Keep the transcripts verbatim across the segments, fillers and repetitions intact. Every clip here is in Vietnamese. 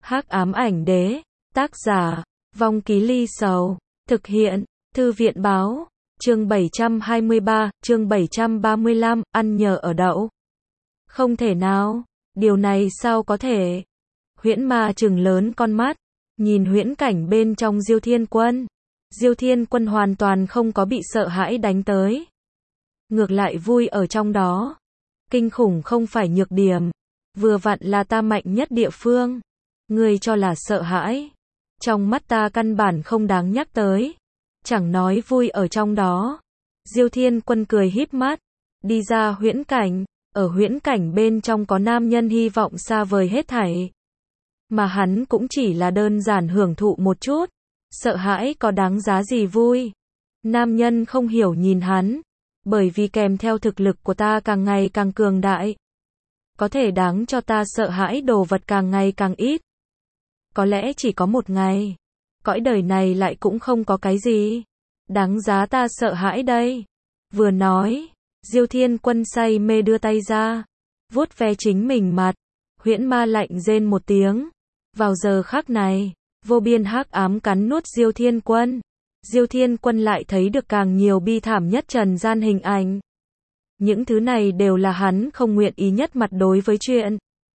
Hắc ám ảnh đế, tác giả, Vong Ký Ly Sầu, thực hiện, Thư viện báo, chương bảy trăm hai mươi ba, chương bảy trăm ba mươi lăm, ăn nhờ ở đậu. Không thể nào, điều này sao có thể? Huyễn Ma trừng lớn con mắt, nhìn huyễn cảnh bên trong Diêu Thiên Quân. Diêu Thiên Quân hoàn toàn không có bị sợ hãi đánh tới. Ngược lại vui ở trong đó. Kinh khủng không phải nhược điểm, vừa vặn là ta mạnh nhất địa phương. Ngươi cho là sợ hãi, trong mắt ta căn bản không đáng nhắc tới. Chẳng nói vui ở trong đó. Diêu Thiên Quân cười híp mắt, đi ra huyễn cảnh, ở huyễn cảnh bên trong có nam nhân hy vọng xa vời hết thảy. Mà hắn cũng chỉ là đơn giản hưởng thụ một chút, sợ hãi có đáng giá gì vui. Nam nhân không hiểu nhìn hắn, bởi vì kèm theo thực lực của ta càng ngày càng cường đại. Có thể đáng cho ta sợ hãi đồ vật càng ngày càng ít. Có lẽ chỉ có một ngày, cõi đời này lại cũng không có cái gì đáng giá ta sợ hãi đây. Vừa nói, Diêu Thiên Quân say mê đưa tay ra, vuốt ve chính mình mặt. Huyễn Ma lạnh rên một tiếng. Vào giờ khắc này, vô biên hắc ám cắn nuốt Diêu Thiên Quân. Diêu Thiên Quân lại thấy được càng nhiều bi thảm nhất trần gian hình ảnh. Những thứ này đều là hắn không nguyện ý nhất mặt đối với chuyện.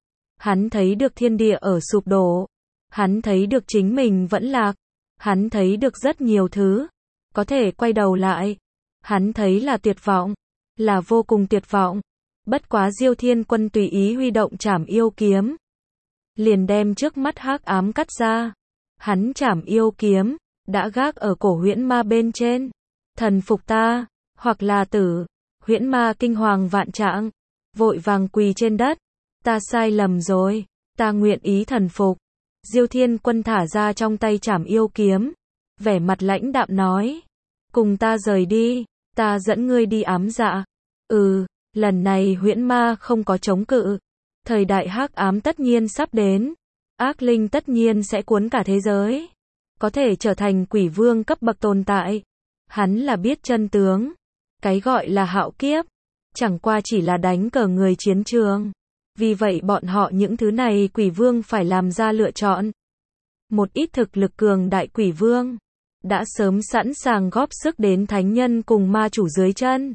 Hắn thấy được thiên địa ở sụp đổ. Hắn thấy được chính mình vẫn lạc. Hắn thấy được rất nhiều thứ có thể quay đầu lại. Hắn thấy là tuyệt vọng, là vô cùng tuyệt vọng. Bất quá Diêu Thiên Quân tùy ý huy động trảm yêu kiếm, liền đem trước mắt hắc ám cắt ra. Hắn trảm yêu kiếm đã gác ở cổ huyễn ma bên trên. Thần phục ta, hoặc là tử. Huyễn Ma kinh hoàng vạn trạng, vội vàng quỳ trên đất. Ta sai lầm rồi, ta nguyện ý thần phục. Diêu Thiên Quân thả ra trong tay trảm yêu kiếm, vẻ mặt lãnh đạm nói, cùng ta rời đi, ta dẫn ngươi đi ám dạ. Ừ, lần này huyễn ma không có chống cự. Thời đại hắc ám tất nhiên sắp đến, ác linh tất nhiên sẽ cuốn cả thế giới, có thể trở thành quỷ vương cấp bậc tồn tại. Hắn là biết chân tướng. Cái gọi là hạo kiếp, chẳng qua chỉ là đánh cờ người chiến trường. Vì vậy bọn họ những thứ này quỷ vương phải làm ra lựa chọn. Một ít thực lực cường đại quỷ vương đã sớm sẵn sàng góp sức đến thánh nhân cùng ma chủ dưới chân.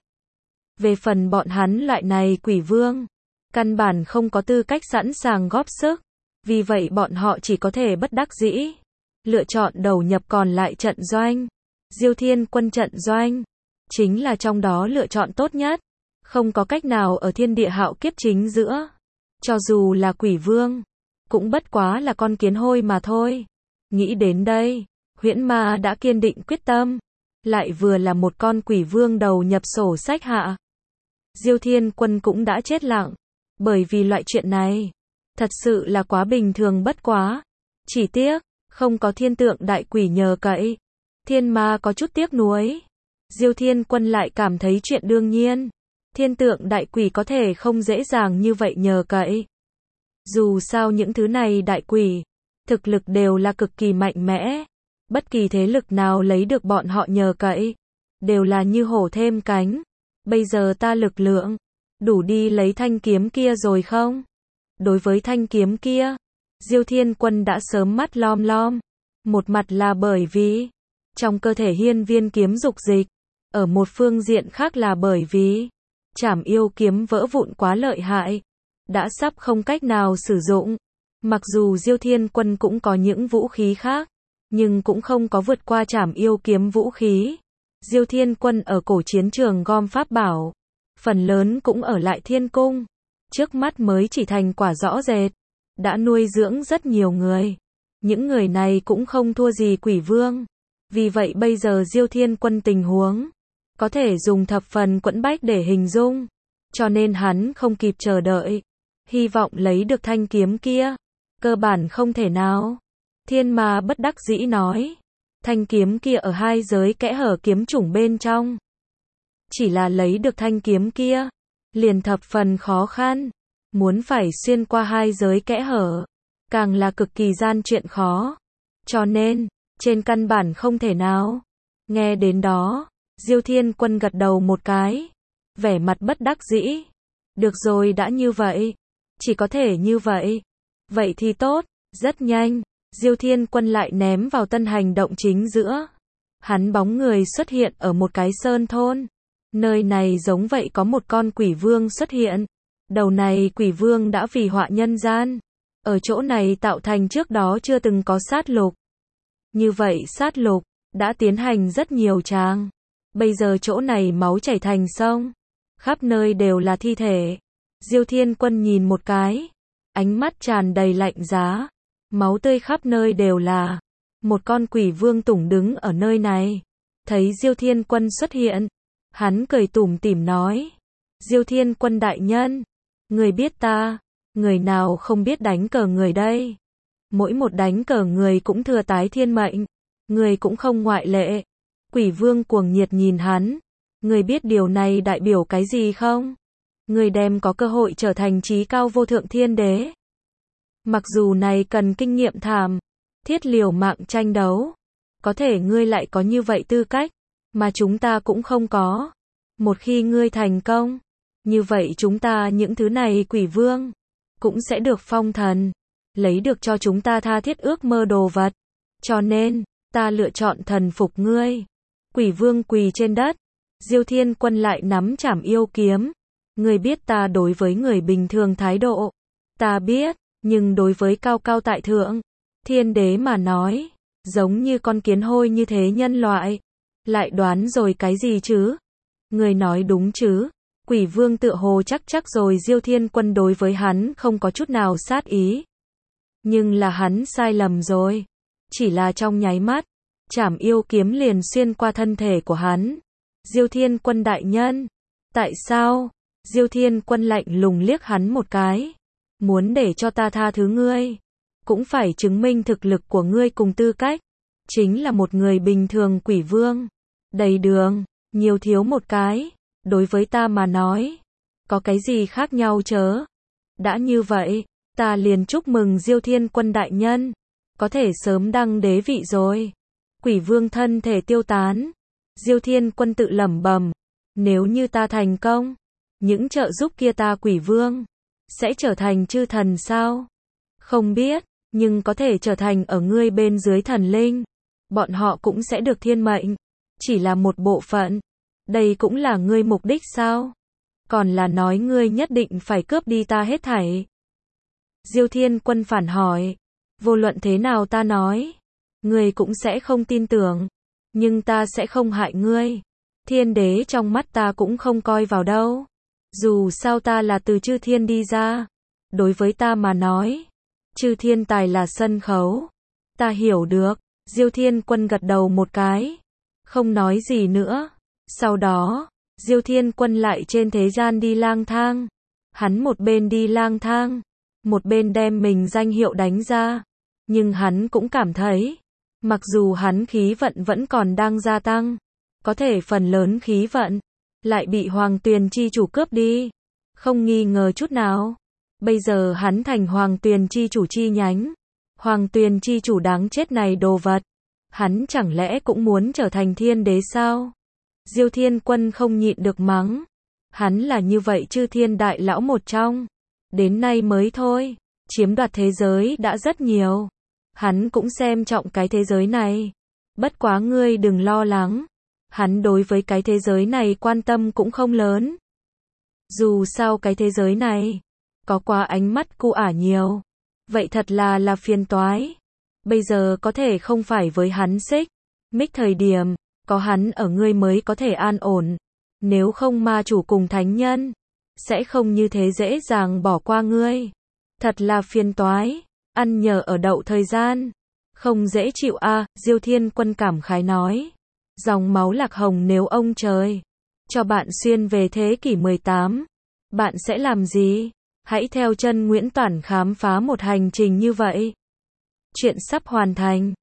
Về phần bọn hắn loại này quỷ vương, căn bản không có tư cách sẵn sàng góp sức. Vì vậy bọn họ chỉ có thể bất đắc dĩ lựa chọn đầu nhập còn lại trận doanh. Diêu Thiên Quân trận doanh chính là trong đó lựa chọn tốt nhất. Không có cách nào ở thiên địa hạo kiếp chính giữa. Cho dù là quỷ vương, cũng bất quá là con kiến hôi mà thôi. Nghĩ đến đây, huyễn ma đã kiên định quyết tâm. Lại vừa là một con quỷ vương đầu nhập sổ sách hạ. Diêu Thiên Quân cũng đã chết lặng. Bởi vì loại chuyện này, thật sự là quá bình thường bất quá. Chỉ tiếc, không có thiên tượng đại quỷ nhờ cậy. Thiên ma có chút tiếc nuối. Diêu Thiên Quân lại cảm thấy chuyện đương nhiên. Thiên tượng đại quỷ có thể không dễ dàng như vậy nhờ cậy. Dù sao những thứ này đại quỷ, thực lực đều là cực kỳ mạnh mẽ. Bất kỳ thế lực nào lấy được bọn họ nhờ cậy, đều là như hổ thêm cánh. Bây giờ ta lực lượng, đủ đi lấy thanh kiếm kia rồi không? Đối với thanh kiếm kia, Diêu Thiên Quân đã sớm mắt lom lom. Một mặt là bởi vì trong cơ thể hiên viên kiếm dục dịch. Ở một phương diện khác là bởi vì trảm yêu kiếm vỡ vụn quá lợi hại, đã sắp không cách nào sử dụng. Mặc dù Diêu Thiên Quân cũng có những vũ khí khác, nhưng cũng không có vượt qua trảm yêu kiếm vũ khí. Diêu Thiên Quân ở cổ chiến trường gom pháp bảo, phần lớn cũng ở lại thiên cung. Trước mắt mới chỉ thành quả rõ rệt, đã nuôi dưỡng rất nhiều người. Những người này cũng không thua gì quỷ vương. Vì vậy bây giờ Diêu Thiên Quân tình huống có thể dùng thập phần quẫn bách để hình dung. Cho nên hắn không kịp chờ đợi, hy vọng lấy được thanh kiếm kia. Cơ bản không thể nào. Thiên Ma bất đắc dĩ nói, thanh kiếm kia ở hai giới kẽ hở kiếm chủng bên trong. Chỉ là lấy được thanh kiếm kia, liền thập phần khó khăn. Muốn phải xuyên qua hai giới kẽ hở, càng là cực kỳ gian chuyện khó. Cho nên, trên căn bản không thể nào. Nghe đến đó, Diêu Thiên Quân gật đầu một cái, vẻ mặt bất đắc dĩ. Được rồi, đã như vậy, chỉ có thể như vậy. Vậy thì tốt, Rất nhanh, Diêu Thiên Quân lại ném vào tân hành động chính giữa. Hắn bóng người xuất hiện ở một cái sơn thôn. Nơi này giống vậy có một con quỷ vương xuất hiện. Đầu này quỷ vương đã vì họa nhân gian. Ở chỗ này tạo thành trước đó chưa từng có sát lục. Như vậy sát lục, đã tiến hành rất nhiều tràng. Bây giờ chỗ này máu chảy thành sông. Khắp nơi đều là thi thể. Diêu Thiên Quân nhìn một cái. Ánh mắt tràn đầy lạnh giá. Máu tươi khắp nơi đều là. Một con quỷ vương tủng đứng ở nơi này. Thấy Diêu Thiên Quân xuất hiện. Hắn cười tủm tỉm nói. Diêu Thiên Quân đại nhân. Người biết ta. Người nào không biết đánh cờ người đây. Mỗi một đánh cờ người cũng thừa tái thiên mệnh. Người cũng không ngoại lệ. Quỷ vương cuồng nhiệt nhìn hắn. Người biết điều này đại biểu cái gì không? Người đem có cơ hội trở thành chí cao vô thượng thiên đế. Mặc dù này cần kinh nghiệm thảm, thiết liều mạng tranh đấu. Có thể ngươi lại có như vậy tư cách, mà chúng ta cũng không có. Một khi ngươi thành công, như vậy chúng ta những thứ này quỷ vương, cũng sẽ được phong thần, lấy được cho chúng ta tha thiết ước mơ đồ vật. Cho nên, ta lựa chọn thần phục ngươi. Quỷ vương quỳ trên đất, Diêu Thiên Quân lại nắm chảm yêu kiếm. Ngươi biết ta đối với người bình thường thái độ. Ta biết, nhưng đối với cao cao tại thượng, thiên đế mà nói, giống như con kiến hôi như thế nhân loại. Lại đoán rồi cái gì chứ? Ngươi nói đúng chứ? Quỷ vương tựa hồ chắc chắc rồi Diêu Thiên Quân đối với hắn không có chút nào sát ý. Nhưng là hắn sai lầm rồi. Chỉ là trong nháy mắt, chảm yêu kiếm liền xuyên qua thân thể của hắn. Diêu Thiên Quân đại nhân. Tại sao? Diêu Thiên Quân lạnh lùng liếc hắn một cái. Muốn để cho ta tha thứ ngươi, cũng phải chứng minh thực lực của ngươi cùng tư cách. Chính là một người bình thường quỷ vương. Đầy đường, nhiều thiếu một cái. Đối với ta mà nói, có cái gì khác nhau chớ? Đã như vậy, ta liền chúc mừng Diêu Thiên Quân đại nhân. Có thể sớm đăng đế vị rồi. Quỷ vương thân thể tiêu tán. Diêu Thiên Quân tự lẩm bẩm. Nếu như ta thành công, những trợ giúp kia ta quỷ vương sẽ trở thành chư thần sao? Không biết, nhưng có thể trở thành ở ngươi bên dưới thần linh. Bọn họ cũng sẽ được thiên mệnh. Chỉ là một bộ phận. Đây cũng là ngươi mục đích sao? Còn là nói ngươi nhất định phải cướp đi ta hết thảy. Diêu Thiên Quân phản hỏi. Vô luận thế nào ta nói, ngươi cũng sẽ không tin tưởng. Nhưng ta sẽ không hại ngươi. Thiên đế trong mắt ta cũng không coi vào đâu. Dù sao ta là từ chư thiên đi ra. Đối với ta mà nói, chư thiên tài là sân khấu. Ta hiểu được. Diêu Thiên Quân gật đầu một cái. Không nói gì nữa. Sau đó, Diêu Thiên Quân lại trên thế gian đi lang thang. Hắn một bên đi lang thang, một bên đem mình danh hiệu đánh ra. Nhưng hắn cũng cảm thấy, mặc dù hắn khí vận vẫn còn đang gia tăng, có thể phần lớn khí vận lại bị Hoàng Tuyền chi chủ cướp đi. Không nghi ngờ chút nào. Bây giờ hắn thành Hoàng Tuyền chi chủ chi nhánh. Hoàng Tuyền chi chủ đáng chết này đồ vật. Hắn chẳng lẽ cũng muốn trở thành thiên đế sao? Diêu Thiên Quân không nhịn được mắng. Hắn là như vậy chư thiên đại lão một trong. Đến nay mới thôi. Chiếm đoạt thế giới đã rất nhiều. Hắn cũng xem trọng cái thế giới này. Bất quá ngươi đừng lo lắng. Hắn đối với cái thế giới này quan tâm cũng không lớn. Dù sao cái thế giới này có quá ánh mắt cu ả nhiều. Vậy thật là là phiền toái. Bây giờ có thể không phải với hắn xích mích thời điểm, có hắn ở ngươi mới có thể an ổn. Nếu không ma chủ cùng thánh nhân sẽ không như thế dễ dàng bỏ qua ngươi. Thật là phiền toái. Ăn nhờ ở đậu thời gian. Không dễ chịu a. À, Diêu Thiên Quân cảm khái nói. Dòng máu lạc hồng nếu ông trời cho bạn xuyên về thế kỷ mười tám, bạn sẽ làm gì? Hãy theo chân Nguyễn Toản khám phá một hành trình như vậy. Chuyện sắp hoàn thành.